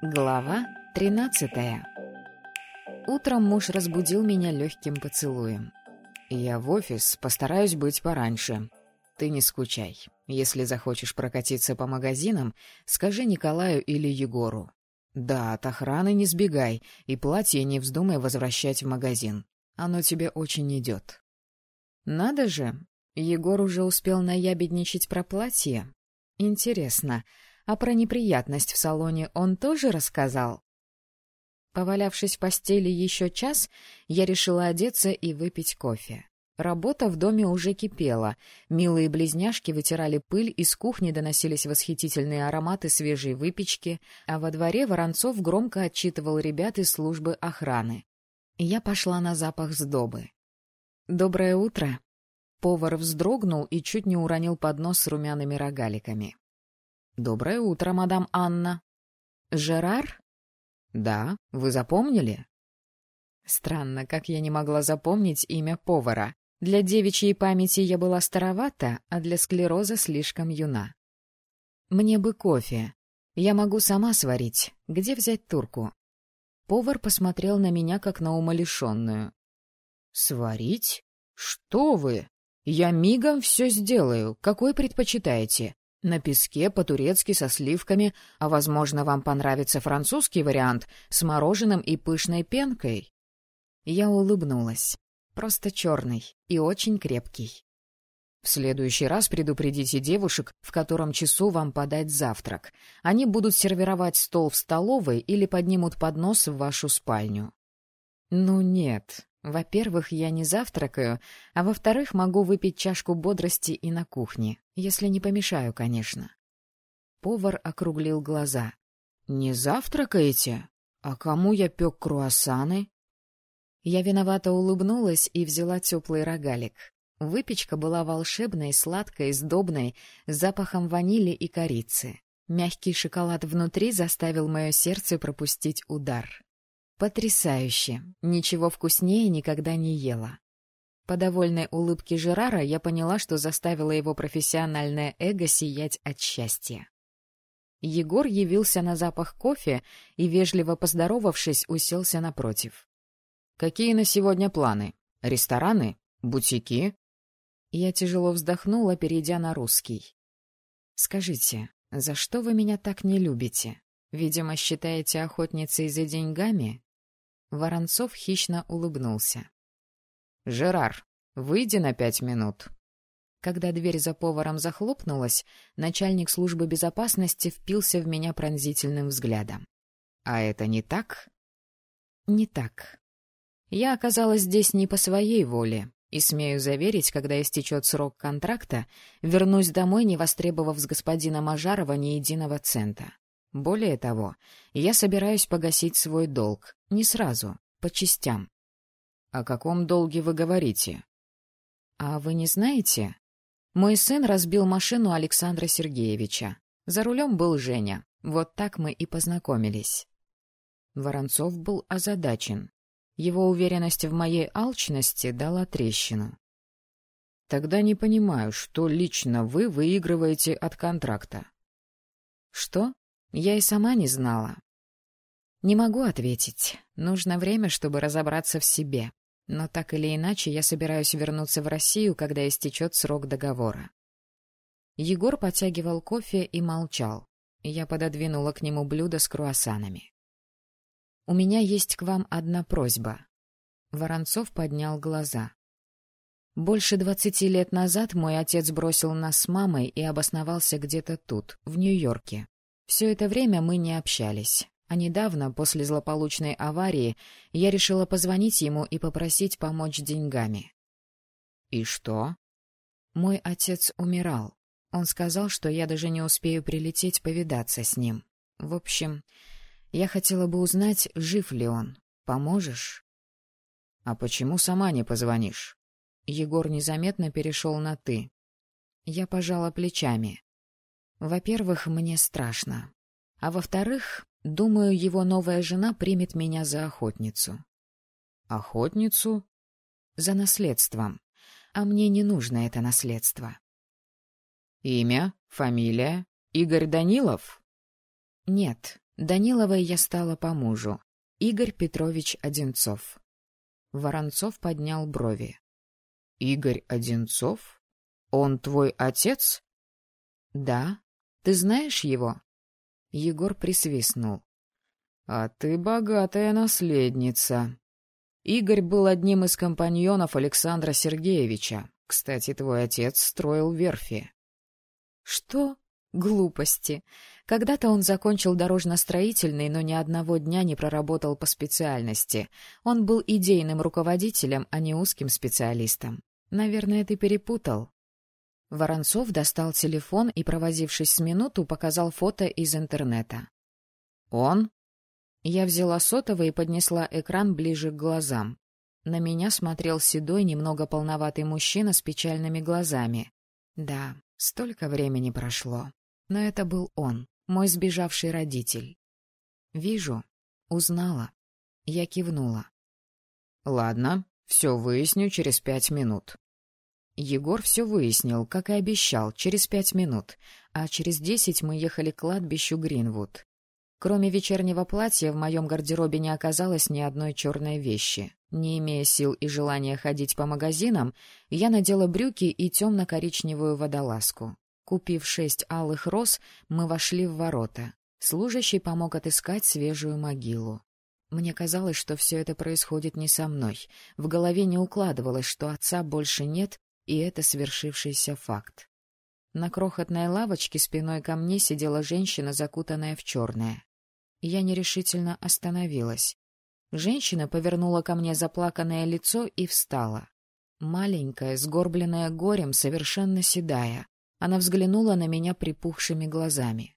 Глава 13. Утром муж разбудил меня легким поцелуем. «Я в офис, постараюсь быть пораньше. Ты не скучай. Если захочешь прокатиться по магазинам, скажи Николаю или Егору. Да, от охраны не сбегай, и платье не вздумай возвращать в магазин. Оно тебе очень идет». Надо же, Егор уже успел наябедничать про платье. Интересно, а про неприятность в салоне он тоже рассказал? Повалявшись в постели еще час, я решила одеться и выпить кофе. Работа в доме уже кипела. Милые близняшки вытирали пыль, из кухни доносились восхитительные ароматы свежей выпечки, а во дворе Воронцов громко отчитывал ребят из службы охраны. Я пошла на запах сдобы. «Доброе утро!» Повар вздрогнул и чуть не уронил поднос с румяными рогаликами. «Доброе утро, мадам Анна». «Жерар?» «Да, вы запомнили?» Странно, как я не могла запомнить имя повара. Для девичьей памяти я была старовата, а для склероза слишком юна. «Мне бы кофе. Я могу сама сварить. Где взять турку?» Повар посмотрел на меня, как на умалишенную. «Сварить? Что вы? Я мигом все сделаю. Какой предпочитаете? На песке, по-турецки, со сливками, а, возможно, вам понравится французский вариант с мороженым и пышной пенкой?» Я улыбнулась. Просто черный и очень крепкий. «В следующий раз предупредите девушек, в котором часу вам подать завтрак. Они будут сервировать стол в столовой или поднимут поднос в вашу спальню». «Ну нет. Во-первых, я не завтракаю, а во-вторых, могу выпить чашку бодрости и на кухне, если не помешаю, конечно». Повар округлил глаза. «Не завтракаете? А кому я пек круассаны?» Я виновато улыбнулась и взяла теплый рогалик. Выпечка была волшебной, сладкой, сдобной, с запахом ванили и корицы. Мягкий шоколад внутри заставил мое сердце пропустить удар. Потрясающе! Ничего вкуснее никогда не ела. По довольной улыбке Жерара я поняла, что заставила его профессиональное эго сиять от счастья. Егор явился на запах кофе и, вежливо поздоровавшись, уселся напротив. «Какие на сегодня планы? Рестораны? Бутики?» Я тяжело вздохнула, перейдя на русский. «Скажите, за что вы меня так не любите? Видимо, считаете охотницей за деньгами?» Воронцов хищно улыбнулся. «Жерар, выйди на 5 минут». Когда дверь за поваром захлопнулась, начальник службы безопасности впился в меня пронзительным взглядом. «А это не так?» «Не так. Я оказалась здесь не по своей воле, и, смею заверить, когда истечет срок контракта, вернусь домой, не востребовав с господина Мажарова ни единого цента. Более того, я собираюсь погасить свой долг. Не сразу, по частям». «О каком долге вы говорите?» «А вы не знаете? Мой сын разбил машину Александра Сергеевича. За рулем был Женя. Вот так мы и познакомились». Воронцов был озадачен. Его уверенность в моей алчности дала трещину. «Тогда не понимаю, что лично вы выигрываете от контракта». «Что? Я и сама не знала». «Не могу ответить. Нужно время, чтобы разобраться в себе. Но так или иначе я собираюсь вернуться в Россию, когда истечет срок договора». Егор потягивал кофе и молчал. Я пододвинула к нему блюдо с круассанами. «У меня есть к вам одна просьба». Воронцов поднял глаза. «Больше 20 лет назад мой отец бросил нас с мамой и обосновался где-то тут, в Нью-Йорке. Все это время мы не общались. А недавно, после злополучной аварии, я решила позвонить ему и попросить помочь деньгами». «И что?» «Мой отец умирал. Он сказал, что я даже не успею прилететь повидаться с ним. В общем, я хотела бы узнать, жив ли он. Поможешь?» «А почему сама не позвонишь?» Егор незаметно перешел на «ты». Я пожала плечами. Во-первых, мне страшно. А во-вторых, думаю, его новая жена примет меня за охотницу. «Охотницу?» «За наследством. А мне не нужно это наследство». «Имя? Фамилия? Игорь Данилов?» «Нет, Даниловой я стала по мужу. Игорь Петрович Одинцов. Воронцов поднял брови. — Игорь Одинцов? Он твой отец? — Да. Ты знаешь его? Егор присвистнул. — А ты богатая наследница. Игорь был одним из компаньонов Александра Сергеевича. Кстати, твой отец строил верфи. — Что? Глупости. Когда-то он закончил дорожно-строительный, но ни одного дня не проработал по специальности. Он был идейным руководителем, а не узким специалистом. Наверное, ты перепутал. Воронцов достал телефон и, провозившись с минуту, показал фото из интернета. «Он?» Я взяла сотовый и поднесла экран ближе к глазам. На меня смотрел седой, немного полноватый мужчина с печальными глазами. Да, столько времени прошло. Но это был он, мой сбежавший родитель. «Вижу. Узнала». Я кивнула. «Ладно, все выясню через 5 минут». Егор все выяснил, как и обещал, через 5 минут, а через 10 мы ехали к кладбищу Гринвуд. Кроме вечернего платья в моем гардеробе не оказалось ни одной черной вещи. Не имея сил и желания ходить по магазинам, я надела брюки и темно-коричневую водолазку. Купив 6 алых роз, мы вошли в ворота. Служащий помог отыскать свежую могилу. Мне казалось, что все это происходит не со мной. В голове не укладывалось, что отца больше нет, и это свершившийся факт. На крохотной лавочке спиной ко мне сидела женщина, закутанная в черное. Я нерешительно остановилась. Женщина повернула ко мне заплаканное лицо и встала. Маленькая, сгорбленная горем, совершенно седая. Она взглянула на меня припухшими глазами.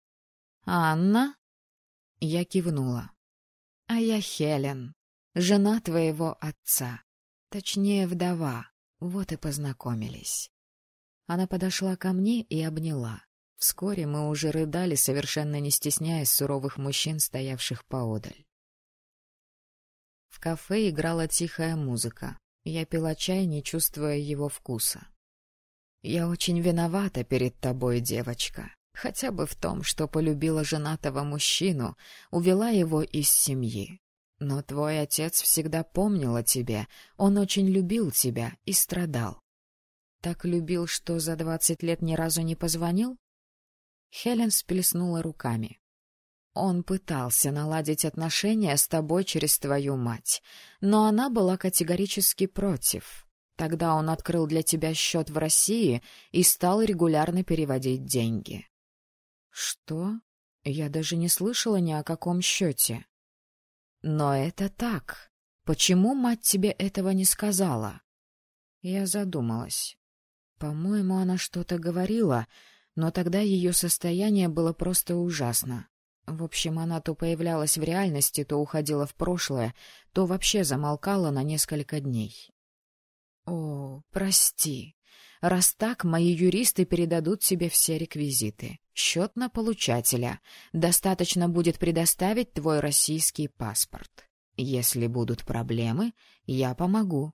«Анна?» Я кивнула. «А я Хелен, жена твоего отца. Точнее, вдова. Вот и познакомились». Она подошла ко мне и обняла. Вскоре мы уже рыдали, совершенно не стесняясь суровых мужчин, стоявших поодаль. В кафе играла тихая музыка. Я пила чай, не чувствуя его вкуса. «Я очень виновата перед тобой, девочка. Хотя бы в том, что полюбила женатого мужчину, увела его из семьи. Но твой отец всегда помнил о тебе, он очень любил тебя и страдал. Так любил, что за 20 лет ни разу не позвонил?» Хелен сплеснула руками. «Он пытался наладить отношения с тобой через твою мать, но она была категорически против. Тогда он открыл для тебя счет в России и стал регулярно переводить деньги». «Что? Я даже не слышала ни о каком счете». «Но это так. Почему мать тебе этого не сказала?» Я задумалась. По-моему, она что-то говорила, но тогда ее состояние было просто ужасно. В общем, она то появлялась в реальности, то уходила в прошлое, то вообще замолкала на несколько дней. «О, прости. Раз так, мои юристы передадут тебе все реквизиты. Счет на получателя. Достаточно будет предоставить твой российский паспорт. Если будут проблемы, я помогу».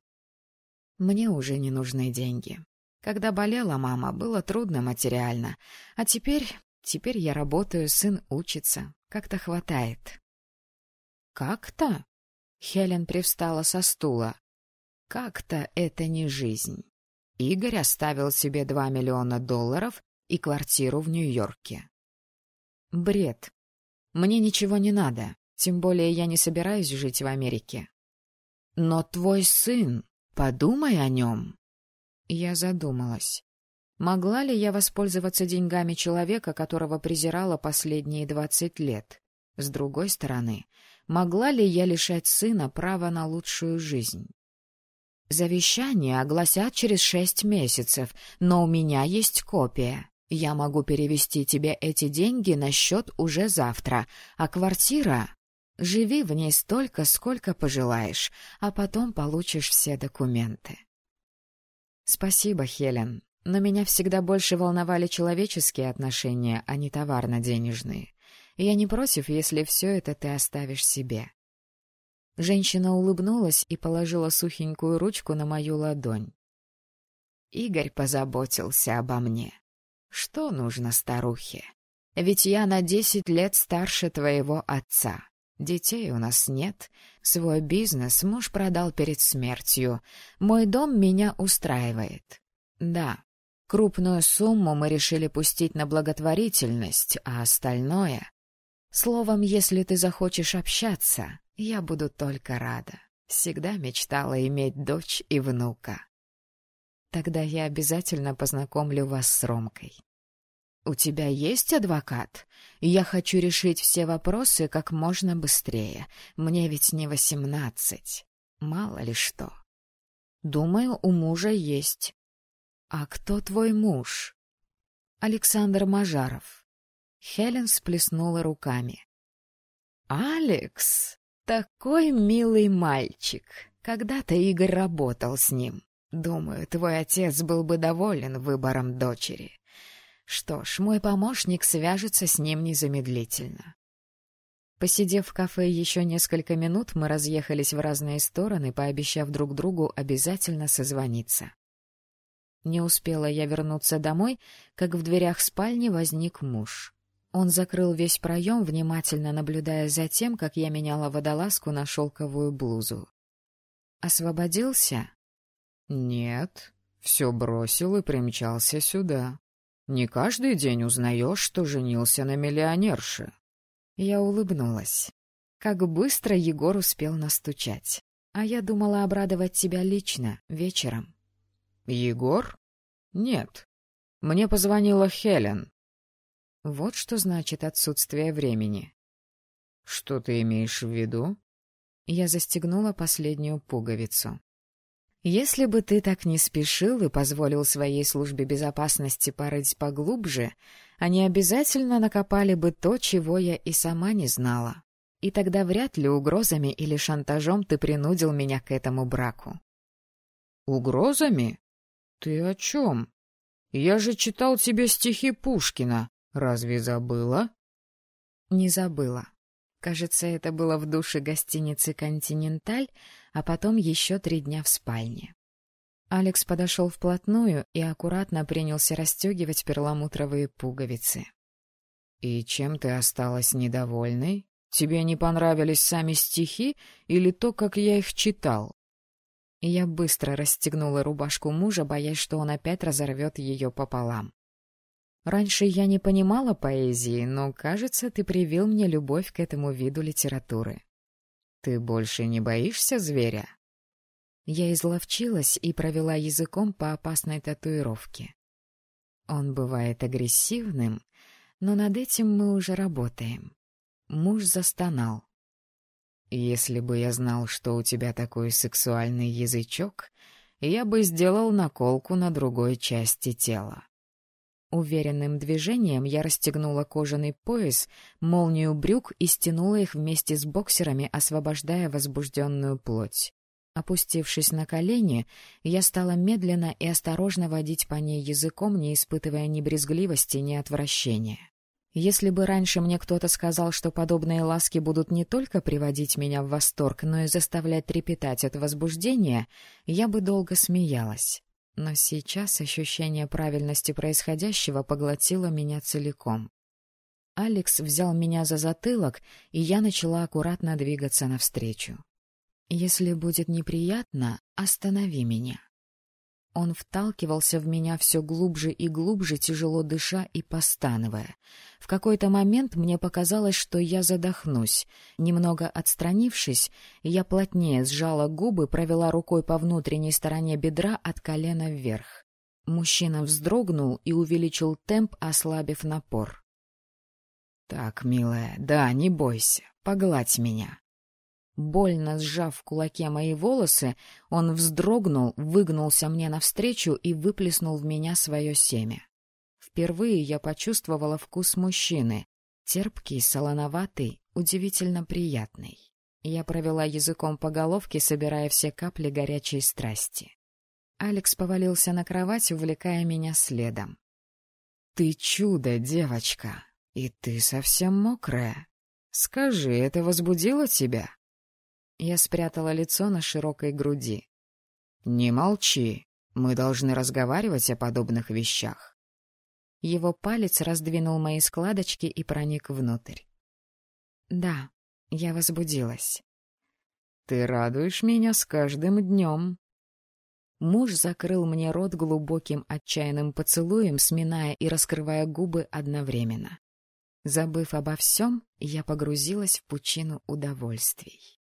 Мне уже не нужны деньги. Когда болела мама, было трудно материально. А теперь я работаю, сын учится. Как-то хватает. «Как-то?» Хелен привстала со стула. «Как-то это не жизнь. Игорь оставил себе $2 миллиона и квартиру в Нью-Йорке». «Бред. Мне ничего не надо, тем более я не собираюсь жить в Америке». «Но твой сын, подумай о нем». Я задумалась. Могла ли я воспользоваться деньгами человека, которого презирала последние 20 лет? С другой стороны, могла ли я лишать сына права на лучшую жизнь? «Завещание огласят через 6 месяцев, но у меня есть копия. Я могу перевести тебе эти деньги на счет уже завтра, а квартира... Живи в ней столько, сколько пожелаешь, а потом получишь все документы». «Спасибо, Хелен, но меня всегда больше волновали человеческие отношения, а не товарно-денежные. Я не против, если все это ты оставишь себе». Женщина улыбнулась и положила сухенькую ручку на мою ладонь. «Игорь позаботился обо мне. Что нужно старухе? Ведь я на 10 лет старше твоего отца. Детей у нас нет. Свой бизнес муж продал перед смертью. Мой дом меня устраивает. Да, крупную сумму мы решили пустить на благотворительность, а остальное... Словом, если ты захочешь общаться, я буду только рада. Всегда мечтала иметь дочь и внука. Тогда я обязательно познакомлю вас с Ромкой. У тебя есть адвокат? Я хочу решить все вопросы как можно быстрее. Мне ведь не 18. Мало ли что. Думаю, у мужа есть. А кто твой муж? Александр Мажаров. Хелен всплеснула руками. «Алекс, такой милый мальчик. Когда-то Игорь работал с ним. Думаю, твой отец был бы доволен выбором дочери. Что ж, мой помощник свяжется с ним незамедлительно». Посидев в кафе еще несколько минут, мы разъехались в разные стороны, пообещав друг другу обязательно созвониться. Не успела я вернуться домой, как в дверях спальни возник муж. Он закрыл весь проем, внимательно наблюдая за тем, как я меняла водолазку на шелковую блузу. «Освободился?» «Нет, все бросил и примчался сюда. Не каждый день узнаешь, что женился на миллионерше». Я улыбнулась. Как быстро Егор успел настучать. А я думала обрадовать тебя лично, вечером. «Егор? Нет. Мне позвонила Хелен». Вот что значит отсутствие времени. Что ты имеешь в виду? Я застегнула последнюю пуговицу. Если бы ты так не спешил и позволил своей службе безопасности порыть поглубже, они обязательно накопали бы то, чего я и сама не знала. И тогда вряд ли угрозами или шантажом ты принудил меня к этому браку. Угрозами? Ты о чем? Я же читал тебе стихи Пушкина. Разве забыла? Не забыла. Кажется, это было в душе гостиницы «Континенталь», а потом еще 3 дня в спальне. Алекс подошел вплотную и аккуратно принялся расстегивать перламутровые пуговицы. «И чем ты осталась недовольной? Тебе не понравились сами стихи или то, как я их читал?» Я быстро расстегнула рубашку мужа, боясь, что он опять разорвет ее пополам. Раньше я не понимала поэзии, но, кажется, ты привил мне любовь к этому виду литературы. Ты больше не боишься зверя? Я изловчилась и провела языком по опасной татуировке. Он бывает агрессивным, но над этим мы уже работаем. Муж застонал. Если бы я знал, что у тебя такой сексуальный язычок, я бы сделал наколку на другой части тела. Уверенным движением я расстегнула кожаный пояс, молнию брюк и стянула их вместе с боксерами, освобождая возбужденную плоть. Опустившись на колени, я стала медленно и осторожно водить по ней языком, не испытывая ни брезгливости, ни отвращения. Если бы раньше мне кто-то сказал, что подобные ласки будут не только приводить меня в восторг, но и заставлять трепетать от возбуждения, я бы долго смеялась. Но сейчас ощущение правильности происходящего поглотило меня целиком. Алекс взял меня за затылок, и я начала аккуратно двигаться навстречу. «Если будет неприятно, останови меня». Он вталкивался в меня все глубже и глубже, тяжело дыша и постановая. В какой-то момент мне показалось, что я задохнусь. Немного отстранившись, я плотнее сжала губы, провела рукой по внутренней стороне бедра от колена вверх. Мужчина вздрогнул и увеличил темп, ослабив напор. «Так, милая, да, не бойся, погладь меня». Больно сжав в кулаке мои волосы, он вздрогнул, выгнулся мне навстречу и выплеснул в меня свое семя. Впервые я почувствовала вкус мужчины. Терпкий, солоноватый, удивительно приятный. Я провела языком по головке, собирая все капли горячей страсти. Алекс повалился на кровать, увлекая меня следом. «Ты чудо, девочка! И ты совсем мокрая. Скажи, это возбудило тебя?» Я спрятала лицо на широкой груди. «Не молчи. Мы должны разговаривать о подобных вещах». Его палец раздвинул мои складочки и проник внутрь. Да, я возбудилась. «Ты радуешь меня с каждым днем». Муж закрыл мне рот глубоким отчаянным поцелуем, сминая и раскрывая губы одновременно. Забыв обо всем, я погрузилась в пучину удовольствий.